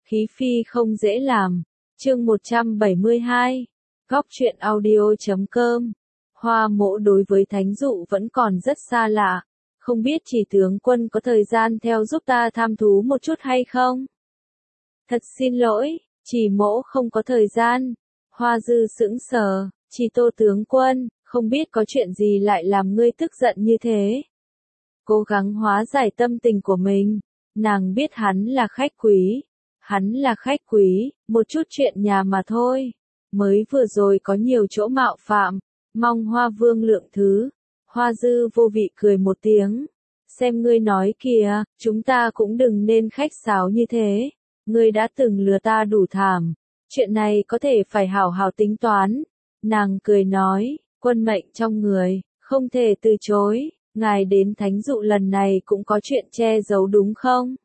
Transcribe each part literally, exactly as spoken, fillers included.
Khí phi không dễ làm. Chương một trăm bảy mươi hai. Góc truyện audio chấm com. Hoa Mỗ đối với thánh dụ vẫn còn rất xa lạ. Không biết chỉ tướng quân có thời gian theo giúp ta tham thú một chút hay không? Thật xin lỗi, chỉ mỗ không có thời gian. Hoa Dư sững sờ, chỉ Tô tướng quân, không biết có chuyện gì lại làm ngươi tức giận như thế. Cố gắng hóa giải tâm tình của mình, nàng biết hắn là khách quý. Hắn là khách quý, một chút chuyện nhà mà thôi. Mới vừa rồi có nhiều chỗ mạo phạm, mong Hoa Vương lượng thứ. Hoa Dư vô vị cười một tiếng. Xem ngươi nói kìa, chúng ta cũng đừng nên khách sáo như thế. Ngươi đã từng lừa ta đủ thảm. Chuyện này có thể phải hảo hảo tính toán. Nàng cười nói, quân mệnh trong người, không thể từ chối. Ngài đến thánh dụ lần này cũng có chuyện che giấu đúng không?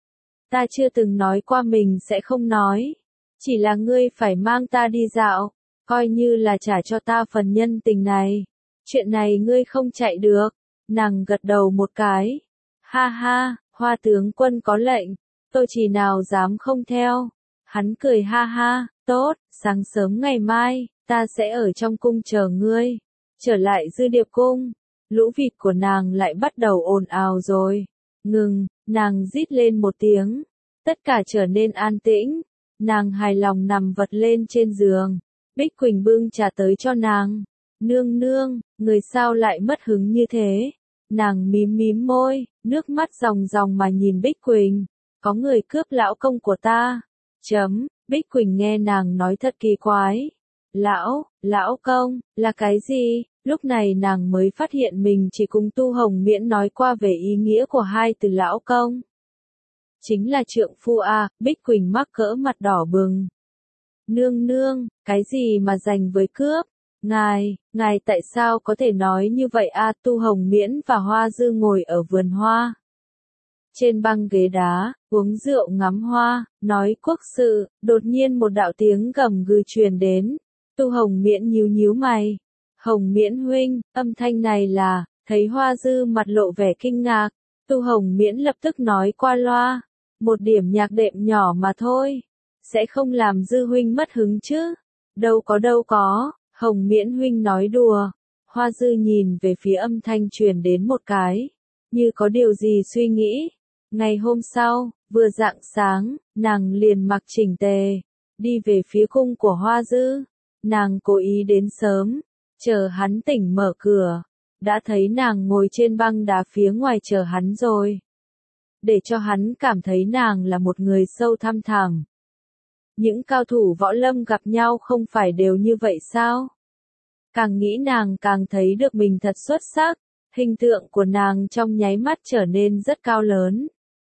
Ta chưa từng nói qua mình sẽ không nói. Chỉ là ngươi phải mang ta đi dạo, coi như là trả cho ta phần nhân tình này. Chuyện này ngươi không chạy được. Nàng gật đầu một cái. Ha ha, Hoa tướng quân có lệnh, tôi chỉ nào dám không theo. Hắn cười ha ha, tốt, sáng sớm ngày mai, ta sẽ ở trong cung chờ ngươi. Trở lại Dư Điệp cung, lũ vịt của nàng lại bắt đầu ồn ào rồi. Ngừng, nàng rít lên một tiếng. Tất cả trở nên an tĩnh. Nàng hài lòng nằm vật lên trên giường. Bích Quỳnh bưng trà tới cho nàng. Nương nương, người sao lại mất hứng như thế? Nàng mím mím môi, nước mắt ròng ròng mà nhìn Bích Quỳnh. Có người cướp lão công của ta. Chấm, Bích Quỳnh nghe nàng nói thật kỳ quái. Lão, lão công, là cái gì? Lúc này nàng mới phát hiện mình chỉ cùng Tu Hồng Miễn nói qua về ý nghĩa của hai từ lão công. Chính là trượng phu a. Bích Quỳnh mắc cỡ mặt đỏ bừng. Nương nương, cái gì mà giành với cướp? Ngài, ngài tại sao có thể nói như vậy a? Tu Hồng Miễn và Hoa Dư ngồi ở vườn hoa. Trên băng ghế đá, uống rượu ngắm hoa, nói quốc sự, đột nhiên một đạo tiếng gầm gừ truyền đến. Tu Hồng Miễn nhíu nhíu mày. Hồng Miễn huynh, âm thanh này là, thấy Hoa Dư mặt lộ vẻ kinh ngạc. Tu Hồng Miễn lập tức nói qua loa. Một điểm nhạc đệm nhỏ mà thôi. Sẽ không làm Dư huynh mất hứng chứ. Đâu có đâu có, Hồng Miễn huynh nói đùa. Hoa Dư nhìn về phía âm thanh truyền đến một cái. Như có điều gì suy nghĩ. Ngày hôm sau, vừa rạng sáng, nàng liền mặc chỉnh tề. Đi về phía cung của Hoa Dư. Nàng cố ý đến sớm. Chờ hắn tỉnh mở cửa. Đã thấy nàng ngồi trên băng đá phía ngoài chờ hắn rồi. Để cho hắn cảm thấy nàng là một người sâu thăm thẳm. Những cao thủ võ lâm gặp nhau không phải đều như vậy sao? Càng nghĩ nàng càng thấy được mình thật xuất sắc. Hình tượng của nàng trong nháy mắt trở nên rất cao lớn.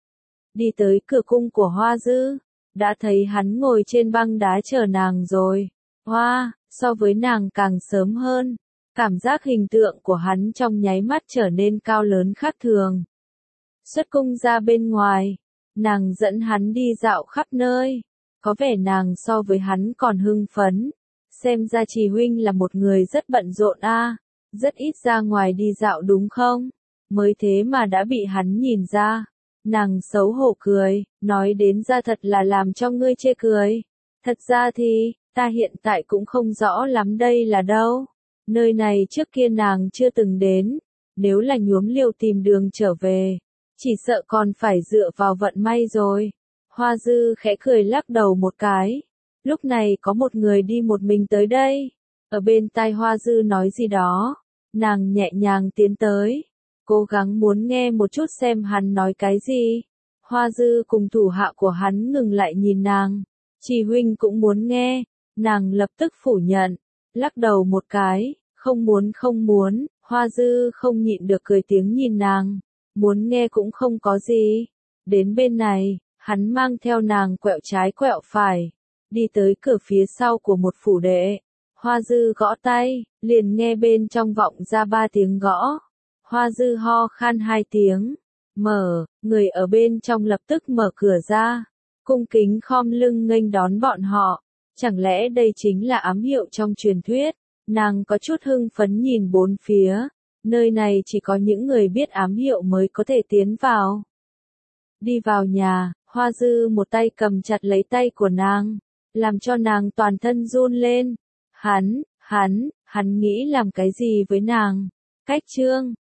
Đi tới cửa cung của Hoa Dư. Đã thấy hắn ngồi trên băng đá chờ nàng rồi. Hoa, so với nàng càng sớm hơn. Cảm giác hình tượng của hắn trong nháy mắt trở nên cao lớn khác thường. Xuất cung ra bên ngoài, nàng dẫn hắn đi dạo khắp nơi. Có vẻ nàng so với hắn còn hưng phấn. Xem ra Trì huynh là một người rất bận rộn a, rất ít ra ngoài đi dạo đúng không? Mới thế mà đã bị hắn nhìn ra. Nàng xấu hổ cười, nói đến ra thật là làm cho ngươi chê cười. Thật ra thì, ta hiện tại cũng không rõ lắm đây là đâu. Nơi này trước kia nàng chưa từng đến. Nếu là nhuốm liều tìm đường trở về, chỉ sợ còn phải dựa vào vận may rồi. Hoa Dư khẽ cười lắc đầu một cái. Lúc này có một người đi một mình tới đây. Ở bên tai Hoa Dư nói gì đó. Nàng nhẹ nhàng tiến tới. Cố gắng muốn nghe một chút xem hắn nói cái gì. Hoa Dư cùng thủ hạ của hắn ngừng lại nhìn nàng. Trì huynh cũng muốn nghe. Nàng lập tức phủ nhận. Lắc đầu một cái. Không muốn không muốn. Hoa Dư không nhịn được cười tiếng nhìn nàng. Muốn nghe cũng không có gì. Đến bên này, hắn mang theo nàng quẹo trái quẹo phải. Đi tới cửa phía sau của một phủ đệ. Hoa Dư gõ tay, liền nghe bên trong vọng ra ba tiếng gõ. Hoa Dư ho khan hai tiếng. Mở, người ở bên trong lập tức mở cửa ra. Cung kính khom lưng nghênh đón bọn họ. Chẳng lẽ đây chính là ám hiệu trong truyền thuyết? Nàng có chút hưng phấn nhìn bốn phía. Nơi này chỉ có những người biết ám hiệu mới có thể tiến vào. Đi vào nhà, Hoa Dư một tay cầm chặt lấy tay của nàng, làm cho nàng toàn thân run lên. Hắn, hắn, hắn nghĩ làm cái gì với nàng? Cách Trương